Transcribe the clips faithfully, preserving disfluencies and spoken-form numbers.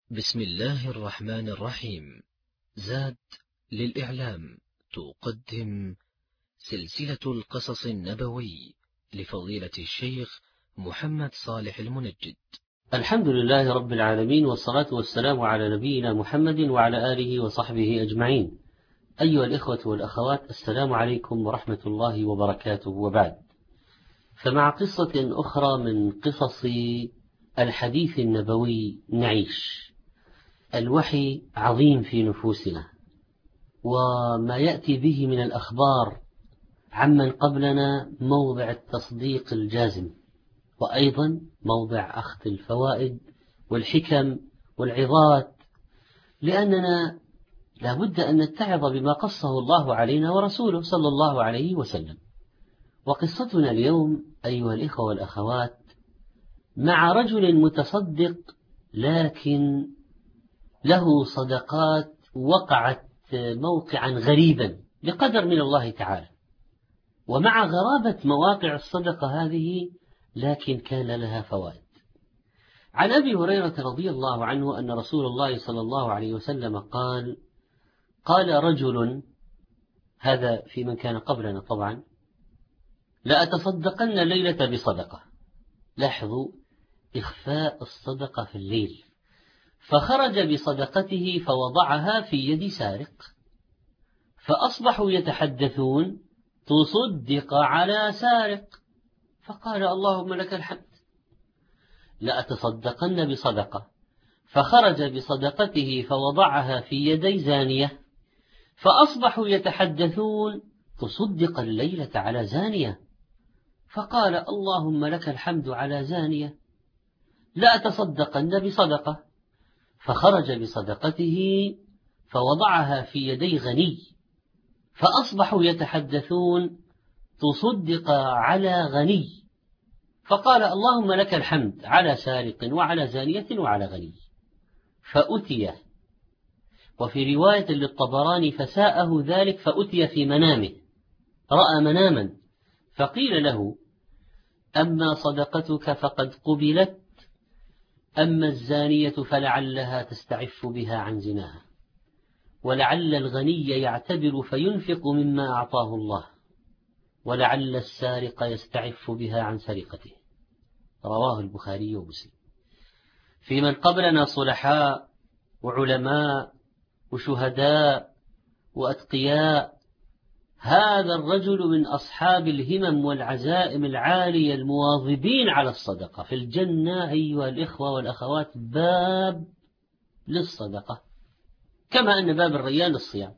بسم الله الرحمن الرحيم. زاد للإعلام تقدم سلسلة القصص النبوي لفضيلة الشيخ محمد صالح المنجد. الحمد لله رب العالمين، والصلاة والسلام على نبينا محمد وعلى آله وصحبه أجمعين. أيها الإخوة والأخوات، السلام عليكم ورحمة الله وبركاته. وبعد، فمع قصة أخرى من قصص الحديث النبوي نعيش. الوحي عظيم في نفوسنا، وما يأتي به من الأخبار عمن قبلنا موضع التصديق الجازم، وأيضا موضع أخذ الفوائد والحكم والعظات، لأننا لا بد أن نتعظ بما قصه الله علينا ورسوله صلى الله عليه وسلم. وقصتنا اليوم أيها الإخوة والأخوات مع رجل متصدق، لكن له صدقات وقعت موقعا غريبا بقدر من الله تعالى، ومع غرابة مواقع الصدقة هذه لكن كان لها فوائد. عن أبي هريرة رضي الله عنه أن رسول الله صلى الله عليه وسلم قال: قال رجل، هذا في من كان قبلنا طبعا: لأتصدقن الليلة بصدقة. لاحظوا إخفاء الصدقة في الليل. فخرج بصدقته فوضعها في يد سارق، فأصبحوا يتحدثون: تصدق على سارق. فقال: اللهم لك الحمد. لأتصدقن بصدقة. فخرج بصدقته فوضعها في يدي زانية، فأصبحوا يتحدثون: تصدق الليلة على زانية. فقال: اللهم لك الحمد على زانية. لأتصدقن بصدقة. فخرج بصدقته فوضعها في يدي غني، فأصبحوا يتحدثون: تصدق على غني. فقال: اللهم لك الحمد على سارق وعلى زانية وعلى غني. فأتي، وفي رواية للطبراني: فساءه ذلك فأتي في منامه، رأى مناما، فقيل له: أما صدقتك فقد قبلت، أما الزانية فلعلها تستعف بها عن زناها، ولعل الغني يعتبر فينفق مما أعطاه الله، ولعل السارق يستعف بها عن سرقته. رواه البخاري ومسلم. في من قبلنا صلحاء وعلماء وشهداء وأتقياء. هذا الرجل من أصحاب الهمم والعزائم العالية المواظبين على الصدقة. في الجنة أيها الإخوة والأخوات باب للصدقة، كما أن باب الريان للصيام.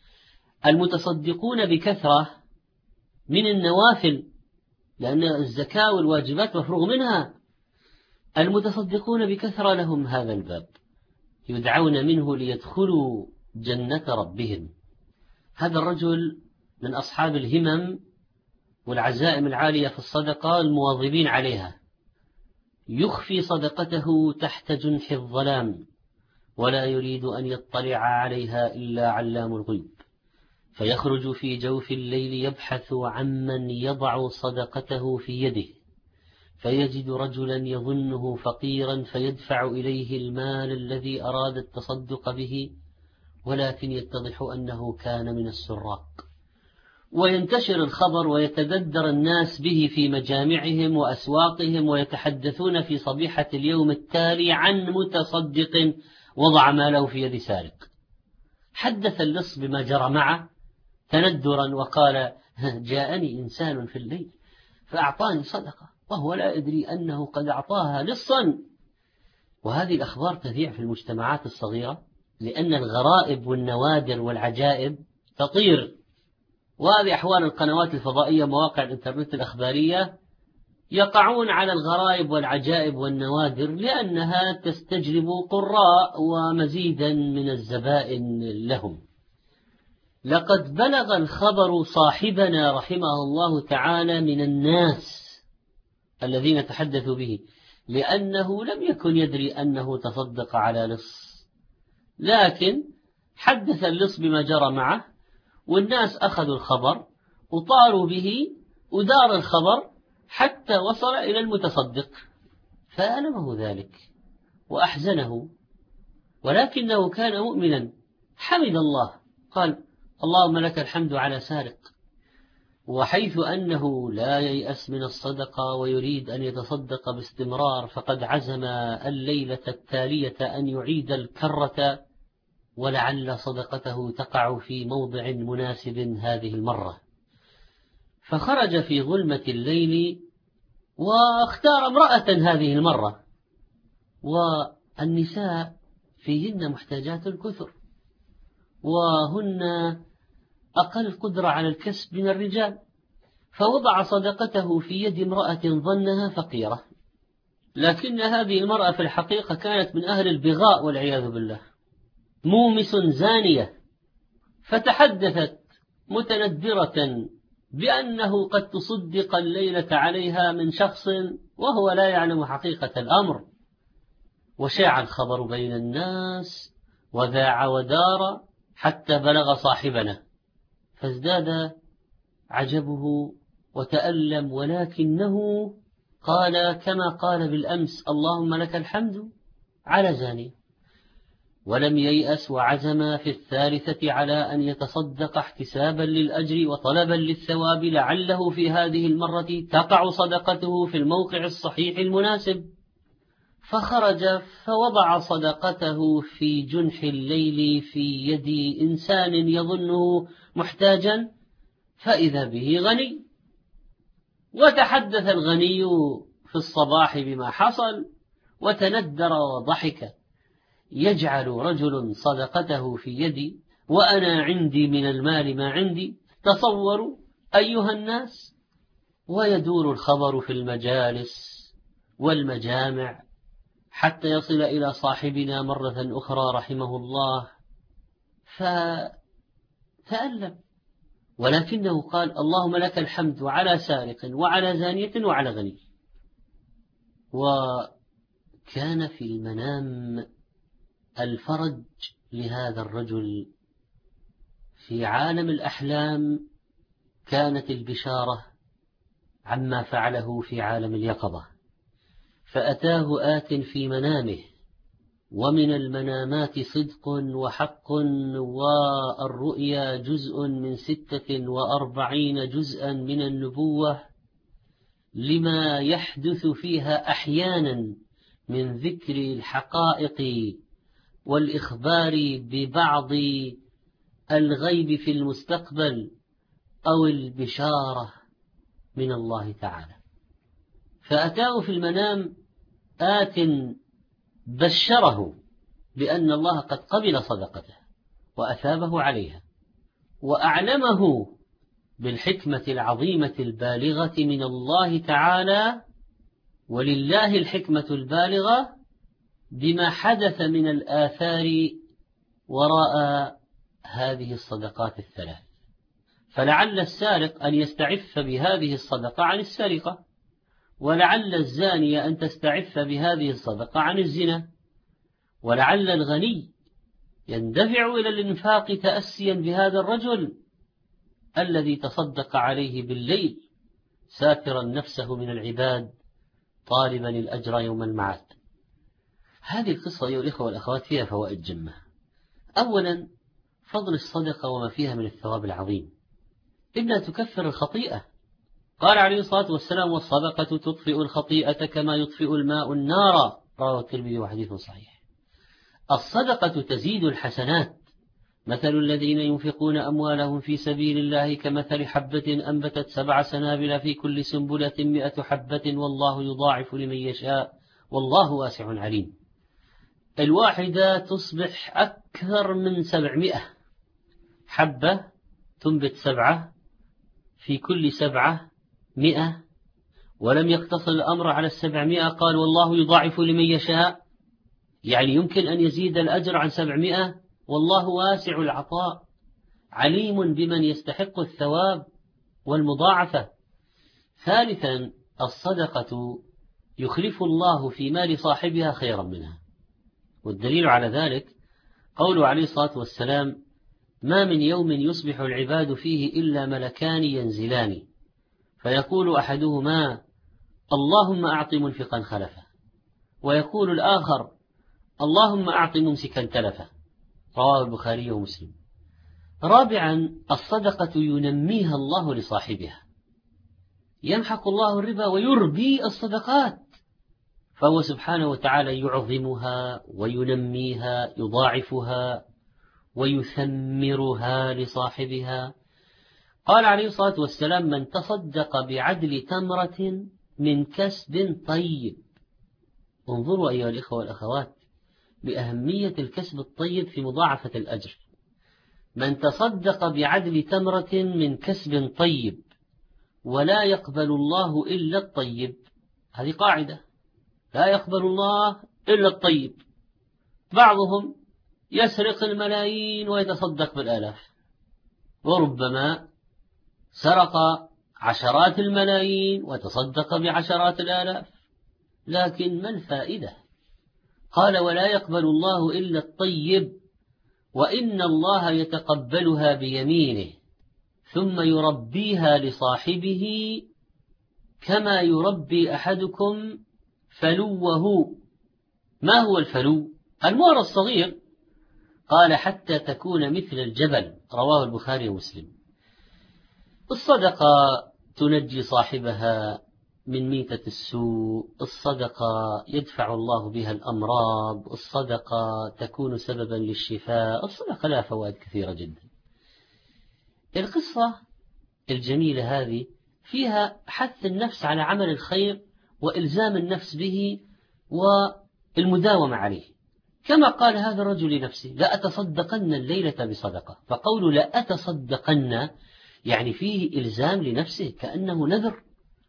المتصدقون بكثرة من النوافل، لأن الزكاة والواجبات مفروغ منها. المتصدقون بكثرة لهم هذا الباب، يدعون منه ليدخلوا جنة ربهم. هذا الرجل من أصحاب الهمم والعزائم العالية في الصدقة المواظبين عليها، يخفي صدقته تحت جنح الظلام، ولا يريد أن يطلع عليها إلا علام الغيب، فيخرج في جوف الليل يبحث عمن يضع صدقته في يده، فيجد رجلا يظنه فقيرا فيدفع إليه المال الذي أراد التصدق به، ولكن يتضح أنه كان من السراق. وينتشر الخبر ويتددر الناس به في مجامعهم وأسواقهم، ويتحدثون في صبيحة اليوم التالي عن متصدق وضع ماله في يد سارق. حدث اللص بما جرى معه تندرا وقال: جاءني إنسان في الليل فأعطاني صدقة وهو لا يدري أنه قد أعطاها لصا. وهذه الأخبار تذيع في المجتمعات الصغيرة، لأن الغرائب والنوادر والعجائب تطير. وهذه أحوال القنوات الفضائية، مواقع الإنترنت الأخبارية، يقعون على الغرائب والعجائب والنوادر لأنها تستجلب قراء ومزيدا من الزبائن لهم. لقد بلغ الخبر صاحبنا رحمه الله تعالى من الناس الذين تحدثوا به، لأنه لم يكن يدري أنه تصدق على لص، لكن حدث اللص بما جرى معه، والناس أخذوا الخبر وطاروا به ودار الخبر حتى وصل إلى المتصدق، فألمه ذلك وأحزنه، ولكنه كان مؤمنا حمد الله، قال اللهم لك الحمد على سارق. وحيث أنه لا ييأس من الصدقة ويريد أن يتصدق باستمرار، فقد عزم الليلة التالية أن يعيد الكرة، ولعل صدقته تقع في موضع مناسب هذه المرة. فخرج في ظلمة الليل واختار امرأة هذه المرة، والنساء فيهن محتاجات كثر، وهن أقل قدرة على الكسب من الرجال، فوضع صدقته في يد امرأة ظنها فقيرة، لكن هذه المرأة في الحقيقة كانت من أهل البغاء والعياذ بالله، مومس زانية، فتحدثت متندرة بأنه قد تصدق الليلة عليها من شخص وهو لا يعلم حقيقة الأمر. وشاع الخبر بين الناس وذاع ودار حتى بلغ صاحبنا، فازداد عجبه وتألم، ولكنه قال كما قال بالأمس اللهم لك الحمد على زاني، ولم ييأس، وعزم في الثالثة على أن يتصدق احتسابا للأجر وطلبا للثواب، لعله في هذه المرة تقع صدقته في الموقع الصحيح المناسب. فخرج فوضع صدقته في جنح الليل في يد إنسان يظنه محتاجا، فإذا به غني. وتحدث الغني في الصباح بما حصل وتندر وضحك. يجعل رجل صدقته في يدي وأنا عندي من المال ما عندي، تصوروا أيها الناس. ويدور الخبر في المجالس والمجامع حتى يصل إلى صاحبنا مرة أخرى رحمه الله، فتألم، ولكنه قال اللهم لك الحمد على سارق وعلى زانية وعلى غني. وكان في المنام الفرج لهذا الرجل، في عالم الأحلام كانت البشارة عما فعله في عالم اليقظة. فأتاه آت في منامه، ومن المنامات صدق وحق، والرؤيا جزء من ستة وأربعين جزءا من النبوة، لما يحدث فيها أحيانا من ذكر الحقائق والإخبار ببعض الغيب في المستقبل أو البشارة من الله تعالى. فأتاه في المنام آت بشره بأن الله قد قبل صدقته وأثابه عليها، وأعلمه بالحكمة العظيمة البالغة من الله تعالى، ولله الحكمة البالغة بما حدث من الآثار وراء هذه الصدقات الثلاث. فلعل السارق أن يستعف بهذه الصدقة عن السرقة، ولعل الزانية أن تستعف بهذه الصدقة عن الزنا، ولعل الغني يندفع إلى الإنفاق تأسيا بهذا الرجل الذي تصدق عليه بالليل ساترا نفسه من العباد طالبا الأجر يوم المعاد. هذه القصة أيها الإخوة والأخوات فيها فوائد جمة. أولا، فضل الصدقة وما فيها من الثواب العظيم، إنها تكفر الخطيئة. قال عليه الصلاة والسلام والصدقة تطفئ الخطيئة كما يطفئ الماء النار، رواه الترمذي وحديث صحيح. الصدقة تزيد الحسنات، مثل الذين ينفقون أموالهم في سبيل الله كمثل حبة أنبتت سبع سنابل في كل سنبلة مئة حبة والله يضاعف لمن يشاء والله واسع عليم. الواحدة تصبح أكثر من سبعمائة حبة، تنبت سبعة في كل سبعة مئة، ولم يقتصر الأمر على السبعمائة، قال والله يضاعف لمن يشاء، يعني يمكن أن يزيد الأجر عن سبعمائة، والله واسع العطاء عليم بمن يستحق الثواب والمضاعفة. ثالثا، الصدقة يخلف الله في مال صاحبها خيرا منها، والدليل على ذلك قوله عليه الصلاة والسلام ما من يوم يصبح العباد فيه إلا ملكان ينزلان فيقول أحدهما اللهم أعط منفقا خلفه، ويقول الآخر اللهم أعط ممسكا تلفه، رواه البخاري ومسلم. رابعا الصدقة ينميها الله لصاحبها، يمحق الله الربا ويربي الصدقات، فهو سبحانه وتعالى يعظمها وينميها، يضاعفها ويثمرها لصاحبها. قال عليه الصلاة والسلام: من تصدق بعدل تمرة من كسب طيب. انظروا أيها الإخوة والأخوات بأهمية الكسب الطيب في مضاعفة الأجر. من تصدق بعدل تمرة من كسب طيب ولا يقبل الله إلا الطيب، هذه قاعدة، لا يقبل الله إلا الطيب. بعضهم يسرق الملايين ويتصدق بالآلاف، وربما سرق عشرات الملايين وتصدق بعشرات الآلاف، لكن ما الفائدة؟ قال: ولا يقبل الله إلا الطيب، وإن الله يتقبلها بيمينه ثم يربيها لصاحبه كما يربي أحدكم فلوه. ما هو الفلو؟ المؤر الصغير. قال: حتى تكون مثل الجبل، رواه البخاري ومسلم. الصدقة تنجي صاحبها من ميتة السوء، الصدقة يدفع الله بها الأمراض، الصدقة تكون سببا للشفاء، الصدقة لها فوائد كثيرة جدا. القصة الجميلة هذه فيها حث النفس على عمل الخير وإلزام النفس به والمداومة عليه، كما قال هذا الرجل لنفسه: لا أتصدقن الليلة بصدقة. فقول لا أتصدقن يعني فيه إلزام لنفسه كأنه نذر،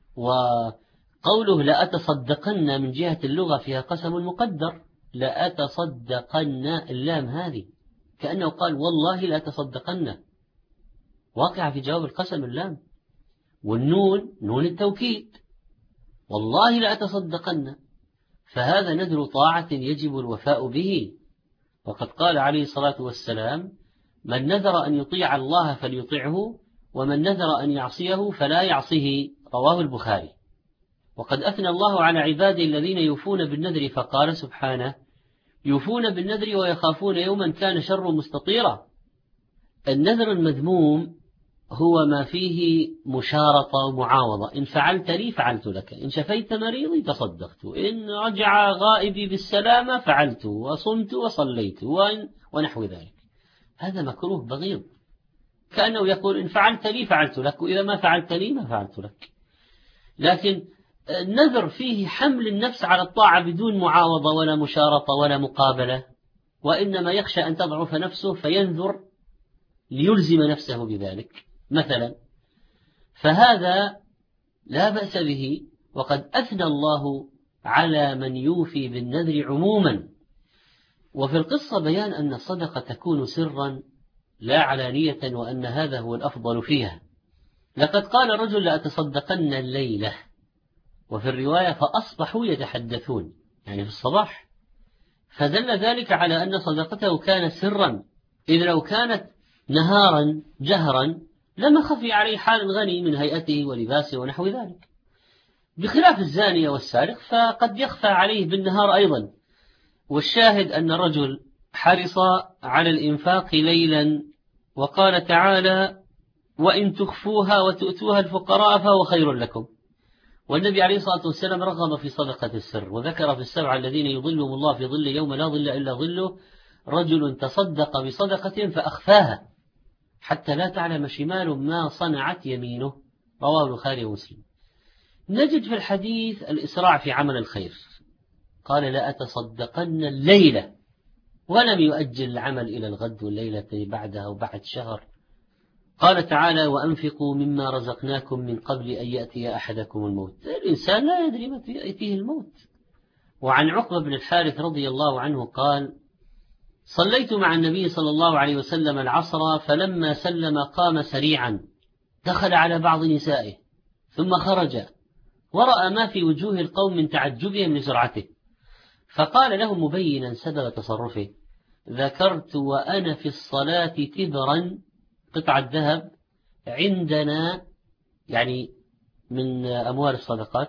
وقوله لا أتصدقن من جهة اللغة فيها قسم مقدر، لا أتصدقن اللام هذه كأنه قال والله لا أتصدقن، واقع في جواب القسم اللام، والنون نون التوكيد، والله لا أتصدقن، فهذا نذر طاعة يجب الوفاء به. وقد قال عليه الصلاة والسلام: من نذر أن يطيع الله فليطعه، ومن نذر أن يعصيه فلا يعصه، رواه البخاري. وقد أثنى الله على عباده الذين يوفون بالنذر فقال سبحانه: يوفون بالنذر ويخافون يوما كان شر مستطيرا. النذر المذموم هو ما فيه مشارطة ومعاوضة، إن فعلت لي فعلت لك، إن شفيت مريضي تصدقت، إن رجع غائبي بالسلامة فعلت، وصمت وصليت، ونحو ذلك. هذا مكروه بغيض، كأنه يقول إن فعلت لي فعلت لك، وإذا ما فعلت لي ما فعلت لك. لكن النذر فيه حمل النفس على الطاعة بدون معاوضة ولا مشارطة ولا مقابلة، وإنما يخشى أن تضعف نفسه فينذر ليلزم نفسه بذلك مثلا، فهذا لا بأس به. وقد أثنى الله على من يوفي بالنذر عموما. وفي القصة بيان أن الصدقة تكون سرا لا علانية، وأن هذا هو الأفضل فيها. لقد قال رجل: لأتصدقن الليلة، وفي الرواية فأصبحوا يتحدثون، يعني في الصباح، فدل ذلك على أن صدقته كانت سرا، إذ لو كانت نهارا جهرا لما خفي عليه حال الغني من هيئته ولباسه ونحو ذلك، بخلاف الزانية والسارق فقد يخفى عليه بالنهار أيضا. والشاهد أن الرجل حرص على الإنفاق ليلا، وقال تعالى: وإن تخفوها وتؤتوها الفقراء فهو خير لكم. والنبي عليه الصلاة والسلام رغب في صدقة السر، وذكر في السبعة الذين يظلهم الله في ظل يوم لا ظل إلا ظله: رجل تصدق بصدقة فأخفاها حتى لا تعلم شمال ما صنعت يمينه، رواه البخاري ومسلم. نجد في الحديث الإسراع في عمل الخير، قال: لا أتصدقن الليلة، ولم يؤجل العمل إلى الغد والليلة بعدها وبعد شهر. قال تعالى: وأنفقوا مما رزقناكم من قبل أن يأتي أحدكم الموت. الإنسان لا يدري متى يأتيه الموت. وعن عقبة بن الحارث رضي الله عنه قال: صليت مع النبي صلى الله عليه وسلم العصر، فلما سلم قام سريعا، دخل على بعض نسائه ثم خرج، ورأى ما في وجوه القوم من تعجبهم لسرعته، فقال لهم مبينا سبب تصرفه: ذكرت وأنا في الصلاة تبرا، قطعة ذهب عندنا، يعني من أموال الصدقات،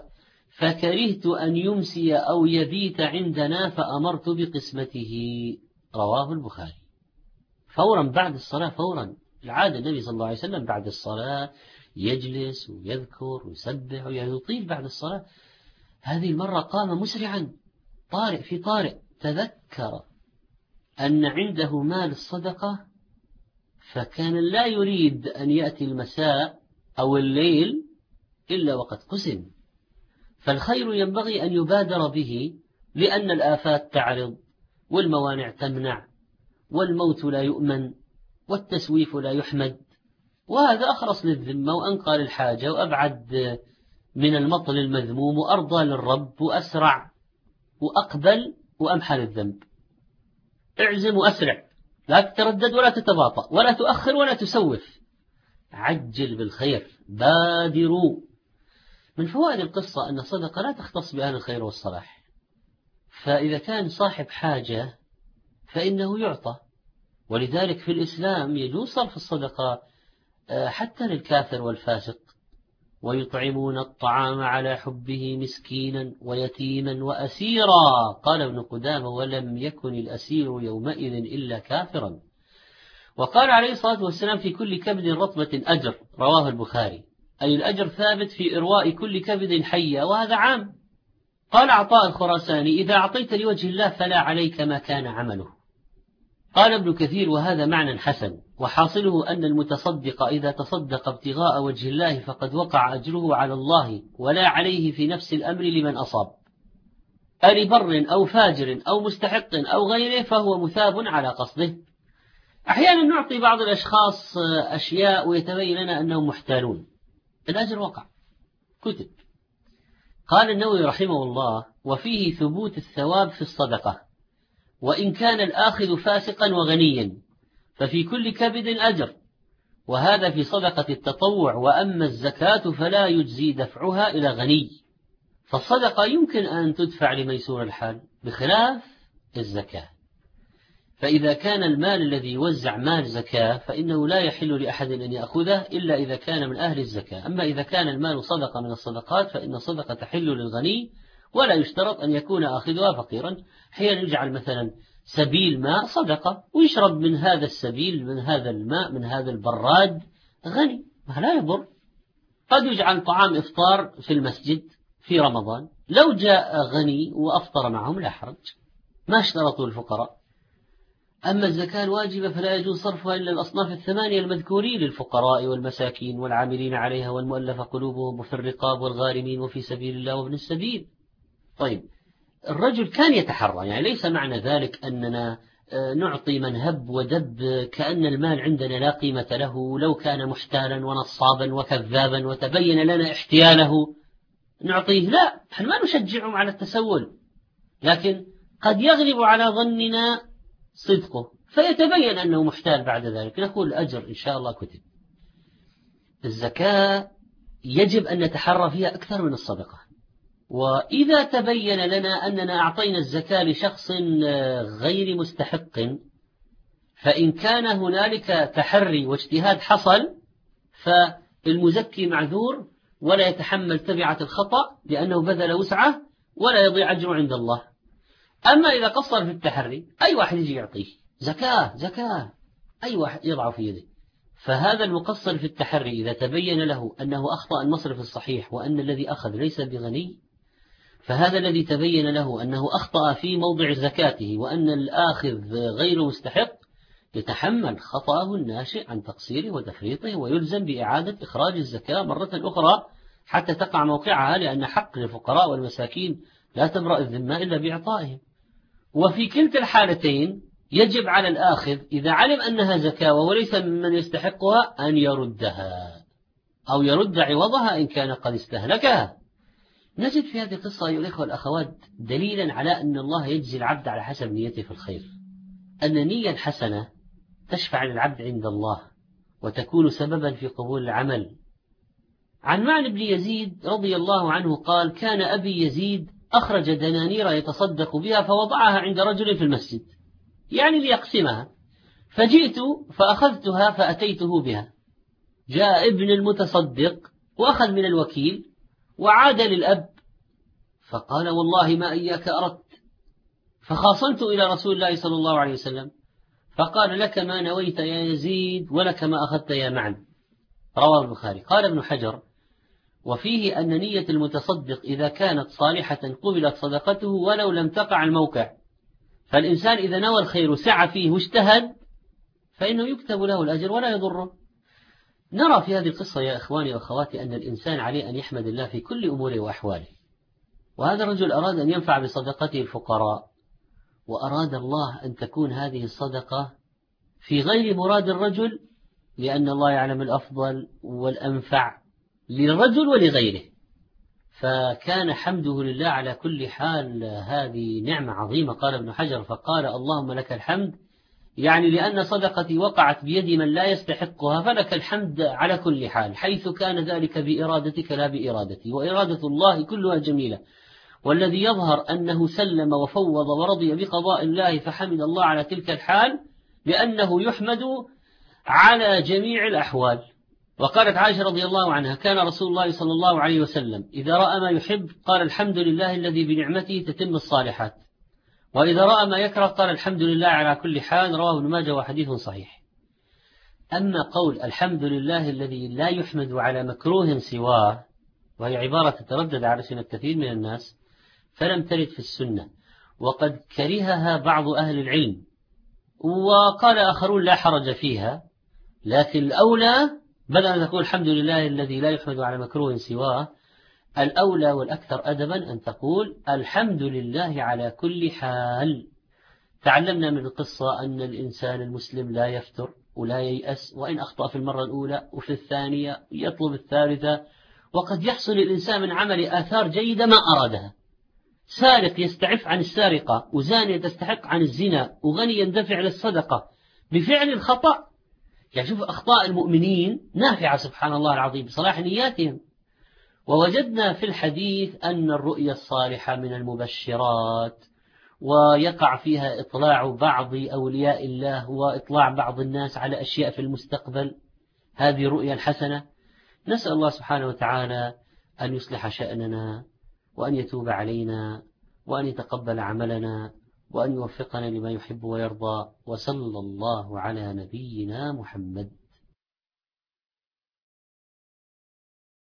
فكرهت أن يمسي أو يبيت عندنا فأمرت بقسمته. رواه البخاري. فورا بعد الصلاة، فورا العادة النبي صلى الله عليه وسلم بعد الصلاة يجلس ويذكر ويسبح ويطيل بعد الصلاة. هذه المرة قام مسرعا، طارئ في طارئ، تذكر أن عنده مال الصدقة، فكان لا يريد أن يأتي المساء أو الليل إلا وقد قسم. فالخير ينبغي أن يبادر به، لأن الآفات تعرض والموانع تمنع والموت لا يؤمن والتسويف لا يحمد، وهذا أخرس للذمة وأنقى للحاجة وأبعد من المطل المذموم وأرضى للرب وأسرع وأقبل وأمحى للذنب. اعزم وأسرع، لا تتردد ولا تتباطأ ولا تؤخر ولا تسوف، عجل بالخير، بادروا. من فوائد القصة أن الصدقة لا تختص بأهل الخير والصلاح، فإذا كان صاحب حاجة فإنه يعطى، ولذلك في الإسلام يجوز صرف الصدقة حتى للكافر والفاسق. ويطعمون الطعام على حبه مسكينا ويتيما وأسيرا. قال ابن قدامة: ولم يكن الأسير يومئذ إلا كافرا. وقال عليه الصلاة والسلام: في كل كبد رطبة أجر. رواه البخاري. أي الأجر ثابت في إرواء كل كبد حية، وهذا عام. قال عطاء الخراساني: إذا أعطيت لوجه الله فلا عليك ما كان عمله. قال ابن كثير: وهذا معنى حسن، وحاصله أن المتصدق إذا تصدق ابتغاء وجه الله فقد وقع أجره على الله ولا عليه في نفس الأمر لمن أصاب، ألبر أو فاجر أو مستحق أو غيره، فهو مثاب على قصده. أحيانا نعطي بعض الأشخاص أشياء ويتبين لنا أنهم محتالون، الأجر وقع، كتب. قال النووي رحمه الله: وفيه ثبوت الثواب في الصدقة، وإن كان الآخذ فاسقا وغنيا ففي كل كبد أجر، وهذا في صدقة التطوع. وأما الزكاة فلا يجزي دفعها إلى غني، فالصدقة يمكن أن تدفع لميسور الحال بخلاف الزكاة. فإذا كان المال الذي يوزع مال زكاة فإنه لا يحل لأحد أن يأخذه إلا إذا كان من أهل الزكاة. أما إذا كان المال صدقة من الصدقات فإن الصدقة تحل للغني، ولا يشترط أن يكون آخذها فقيرا. حين يجعل مثلا سبيل ماء صدقة ويشرب من هذا السبيل، من هذا الماء، من هذا البراد، غني، لا يضر. قد يجعل طعام إفطار في المسجد في رمضان، لو جاء غني وأفطر معهم لا حرج، ما اشترطوا الفقراء. أما الزكاة الواجبة فلا يجوز صرفها إلا الأصناف الثمانية المذكورين للفقراء والمساكين والعاملين عليها والمؤلف قلوبهم وفي الرقاب والغارمين وفي سبيل الله وابن السبيل. طيب، الرجل كان يتحرى، يعني ليس معنى ذلك أننا نعطي من هب ودب كأن المال عندنا لا قيمة له، لو كان محتالا ونصابا وكذابا وتبين لنا احتياله نعطيه، لا، نحن ما نشجعهم على التسول، لكن قد يغلب على ظننا صدقه فيتبين أنه محتال بعد ذلك، نقول الأجر إن شاء الله كتب. الزكاة يجب أن نتحرى فيها أكثر من الصدقة، وإذا تبين لنا أننا أعطينا الزكاة لشخص غير مستحق، فإن كان هنالك تحري واجتهاد حصل فالمزكي معذور ولا يتحمل تبعة الخطأ لأنه بذل وسعه ولا يضيع أجره عند الله. أما إذا قصر في التحري أي واحد يجي يعطيه زكاة زكاة، أي واحد يضع في يده، فهذا المقصر في التحري إذا تبين له أنه أخطأ المصرف الصحيح وأن الذي أخذ ليس بغني، فهذا الذي تبين له أنه أخطأ في موضع زكاته وأن الآخذ غير مستحق يتحمل خطأه الناشئ عن تقصيره وتفريطه ويلزم بإعادة إخراج الزكاة مرة أخرى حتى تقع موقعها، لأن حق الفقراء والمساكين لا تبرأ الذمة إلا بإعطائهم. وفي كلتا الحالتين يجب على الآخذ إذا علم أنها زكاة وليس ممن يستحقها أن يردها أو يرد عوضها إن كان قد استهلكها. نجد في هذه القصة أيها الإخوة والأخوات دليلا على أن الله يجزي العبد على حسب نيته في الخير، أن النية الحسنة تشفع للعبد عند الله وتكون سببا في قبول العمل. عن معن بن يزيد رضي الله عنه قال: كان أبي يزيد أخرج دنانير يتصدق بها فوضعها عند رجل في المسجد، يعني ليقسمها، فجئت فأخذتها فأتيته بها. جاء ابن المتصدق وأخذ من الوكيل وعاد للأب فقال والله ما إياك أردت، فخاصمت إلى رسول الله صلى الله عليه وسلم فقال لك ما نويت يا يزيد ولك ما أخذت يا معن. رواه البخاري. قال ابن حجر وفيه أن نية المتصدق إذا كانت صالحة قبلت صدقته ولو لم تقع الموقع، فالإنسان إذا نوى الخير وسعى فيه واجتهد فإنه يكتب له الأجر ولا يضره. نرى في هذه القصة يا إخواني وأخواتي أن الإنسان عليه أن يحمد الله في كل أموره وأحواله. وهذا الرجل أراد أن ينفع بصدقته الفقراء، وأراد الله أن تكون هذه الصدقة في غير مراد الرجل، لأن الله يعلم الأفضل والأنفع للرجل ولغيره. فكان حمده لله على كل حال هذه نعمة عظيمة. قال ابن حجر فقال اللهم لك الحمد، يعني لأن صدقتي وقعت بيد من لا يستحقها فلك الحمد على كل حال، حيث كان ذلك بإرادتك لا بإرادتي، وإرادة الله كلها جميلة. والذي يظهر أنه سلم وفوض ورضي بقضاء الله فحمد الله على تلك الحال، لأنه يحمد على جميع الأحوال. وقالت عائشة رضي الله عنها كان رسول الله صلى الله عليه وسلم إذا رأى ما يحب قال الحمد لله الذي بنعمته تتم الصالحات، وإذا رأى ما يكره قال الحمد لله على كل حال. رواه ابن ماجه وحديث صحيح. أما قول الحمد لله الذي لا يحمد على مكروه سواه، وهي عبارة تتردد على لسان كثير من الناس، فلم ترد في السنة، وقد كرهها بعض أهل العلم، وقال آخرون لا حرج فيها، لكن الأولى بدل أن تقول الحمد لله الذي لا يحمد على مكروه سواه، الأولى والأكثر أدبا أن تقول الحمد لله على كل حال. تعلمنا من القصة أن الإنسان المسلم لا يفتر ولا ييأس، وإن أخطأ في المرة الأولى وفي الثانية يطلب الثالثة، وقد يحصل الإنسان من عمل آثار جيدة ما أرادها. سارق يستعف عن السارقة، وزانية تستحق عن الزنا، وغني يندفع للصدقة بفعل الخطأ. يعني شوف أخطاء المؤمنين نافعة سبحان الله العظيم بصلاح نياتهم. ووجدنا في الحديث أن الرؤيا الصالحة من المبشرات، ويقع فيها إطلاع بعض أولياء الله وإطلاع بعض الناس على أشياء في المستقبل، هذه رؤيا حسنة. نسأل الله سبحانه وتعالى أن يصلح شأننا، وأن يتوب علينا، وأن يتقبل عملنا، وأن يوفقنا لما يحب ويرضى. وصلى الله على نبينا محمد.